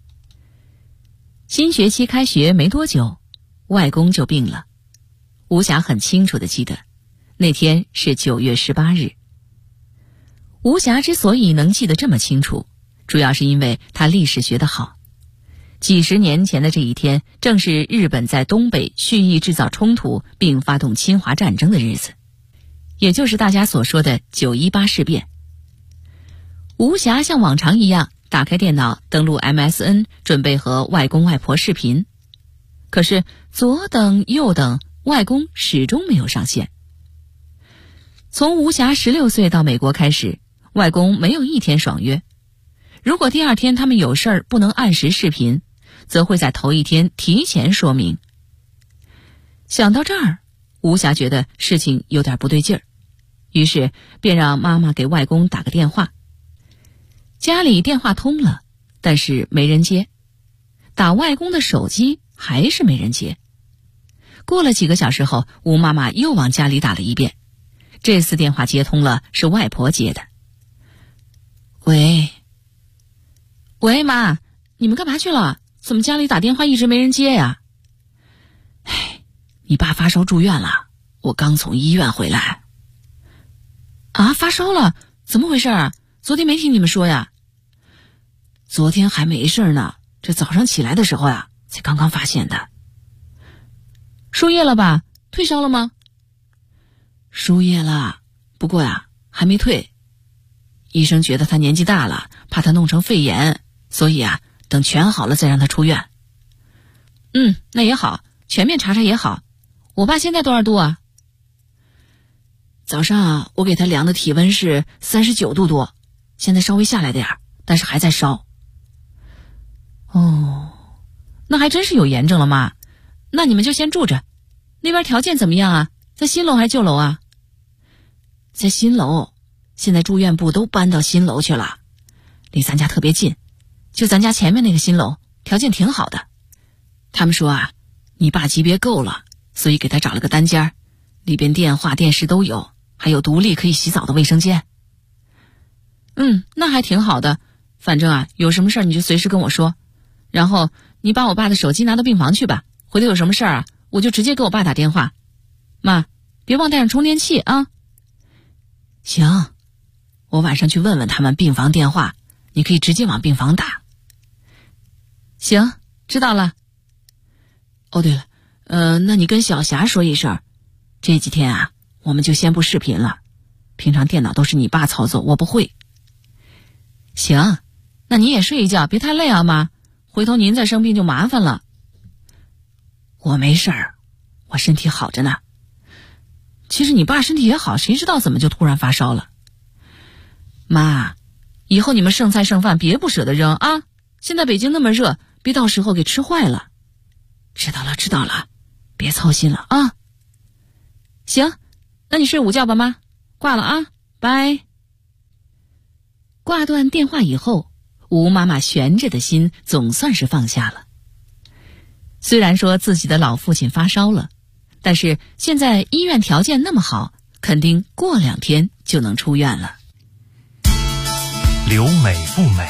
新学期开学没多久，外公就病了。吴霞很清楚地记得，那天是9月18日。吴霞之所以能记得这么清楚，主要是因为她历史学得好。几十年前的这一天，正是日本在东北蓄意制造冲突并发动侵华战争的日子，也就是大家所说的918事变。吴霞像往常一样打开电脑，登录 MSN， 准备和外公外婆视频。可是左等右等，外公始终没有上线。从吴霞16岁到美国开始，外公没有一天爽约。如果第二天他们有事儿不能按时视频，则会在头一天提前说明。想到这儿，吴霞觉得事情有点不对劲儿，于是便让妈妈给外公打个电话。家里电话通了，但是没人接，打外公的手机还是没人接。过了几个小时后，吴妈妈又往家里打了一遍，这次电话接通了，是外婆接的。喂妈，你们干嘛去了？怎么家里打电话一直没人接呀？你爸发烧住院了，我刚从医院回来。啊，发烧了？怎么回事啊？昨天没听你们说呀？昨天还没事呢，这早上起来的时候呀，才刚刚发现的。输液了吧？退烧了吗？输液了，不过呀，还没退。医生觉得他年纪大了，怕他弄成肺炎，所以啊，等全好了再让他出院。那也好，全面查查也好。我爸现在多少度啊？早上我给他量的体温是39度多，现在稍微下来点儿，但是还在烧。哦，那还真是有炎症了妈。那你们就先住着。那边条件怎么样啊？在新楼还是旧楼啊？在新楼，现在住院部都搬到新楼去了，离咱家特别近，就咱家前面那个新楼，条件挺好的。他们说啊，你爸级别够了，所以给他找了个单间，里边电话电视都有，还有独立可以洗澡的卫生间。那还挺好的。反正啊，有什么事儿你就随时跟我说，然后你把我爸的手机拿到病房去吧，回头有什么事儿啊，我就直接给我爸打电话。妈，别忘带上充电器啊。行，我晚上去问问他们病房电话，你可以直接往病房打。行，知道了。哦对了，那你跟小霞说一声，这几天啊，我们就先不视频了，平常电脑都是你爸操作，我不会。行，那你也睡一觉，别太累啊妈，回头您再生病就麻烦了。我没事儿，我身体好着呢。其实你爸身体也好，谁知道怎么就突然发烧了。妈，以后你们剩菜剩饭别不舍得扔啊，现在北京那么热，别到时候给吃坏了。知道了，别操心了啊。行，那你睡午觉吧妈，挂了啊，拜。挂断电话以后，吴妈妈悬着的心总算是放下了。虽然说自己的老父亲发烧了，但是现在医院条件那么好，肯定过2天就能出院了。 留美不美，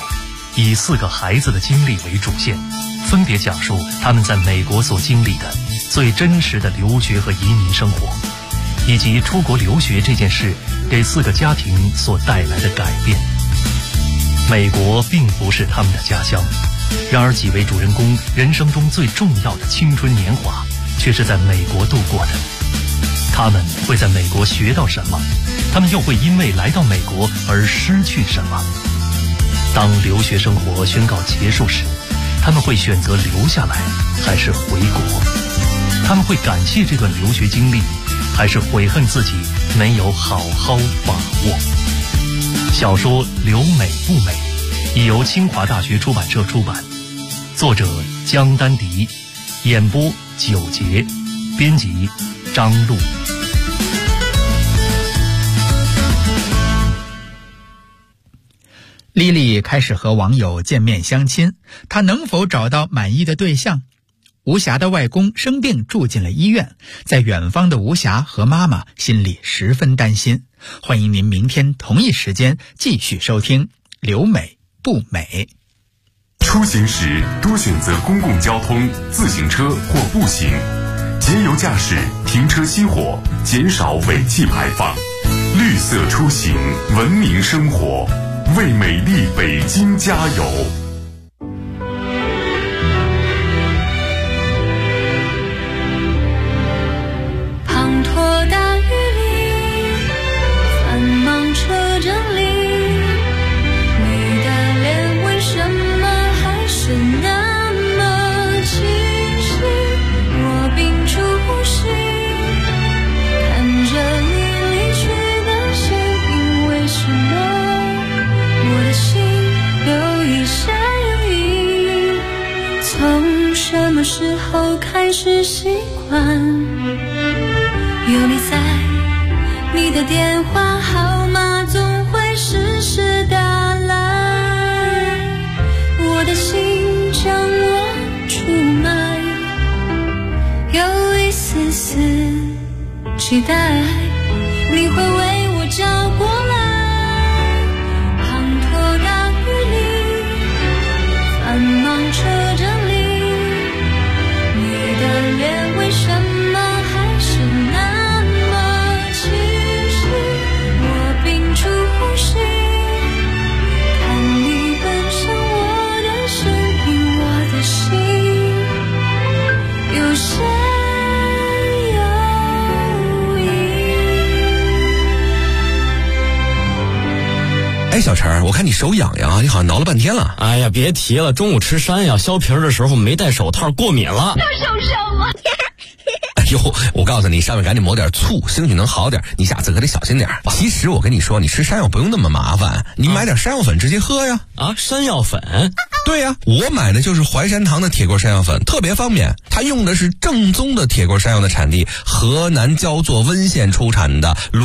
以4个孩子的经历为主线，分别讲述他们在美国所经历的最真实的留学和移民生活，以及出国留学这件事给4个家庭所带来的改变。美国并不是他们的家乡，然而几位主人公人生中最重要的青春年华却是在美国度过的。他们会在美国学到什么？他们又会因为来到美国而失去什么？当留学生活宣告结束时，他们会选择留下来还是回国？他们会感谢这段留学经历，还是悔恨自己没有好好把握？小说《留美不美》已由清华大学出版社出版，作者江丹迪，演播9节，编辑张璐。 莉莉开始和网友见面相亲，她能否找到满意的对象？吴霞的外公生病住进了医院，在远方的吴霞和妈妈心里十分担心。欢迎您明天同一时间继续收听《留美不美》。 出行时多选择公共交通、自行车或步行，节油驾驶，停车熄火，减少尾气排放，绿色出行，文明生活，为美丽北京加油！ 滂沱大雨里，繁忙车阵里，你的脸为什么还是那么清晰？我屏住呼吸，看着你离去的背影，为什么我的心有一闪有影？从什么时候开始习惯有你在，你的电话号码总会时时打来，我的心将我出卖，有一丝丝期待你会为我找过来。滂沱大雨里，繁忙车阵里，你的脸为什么还是那么清晰？我屏住呼吸，看你奔向我的身影，我的心有闪有影。哎，小陈，我看你手痒痒，你好像挠了半天了。 哎呀，别提了，中午吃山药削皮的时候没戴手套，过敏了。 这受伤了。 哎呦，我告诉你，上面赶紧抹点醋，兴许能好点。你下次可得小心点。其实我跟你说，你吃山药不用那么麻烦，你买点山药粉直接喝呀。 啊，山药粉？ 对呀，我买的就是淮山堂的铁棍山药粉，特别方便。它用的是正宗的铁棍山药的产地，河南焦作温县出产的。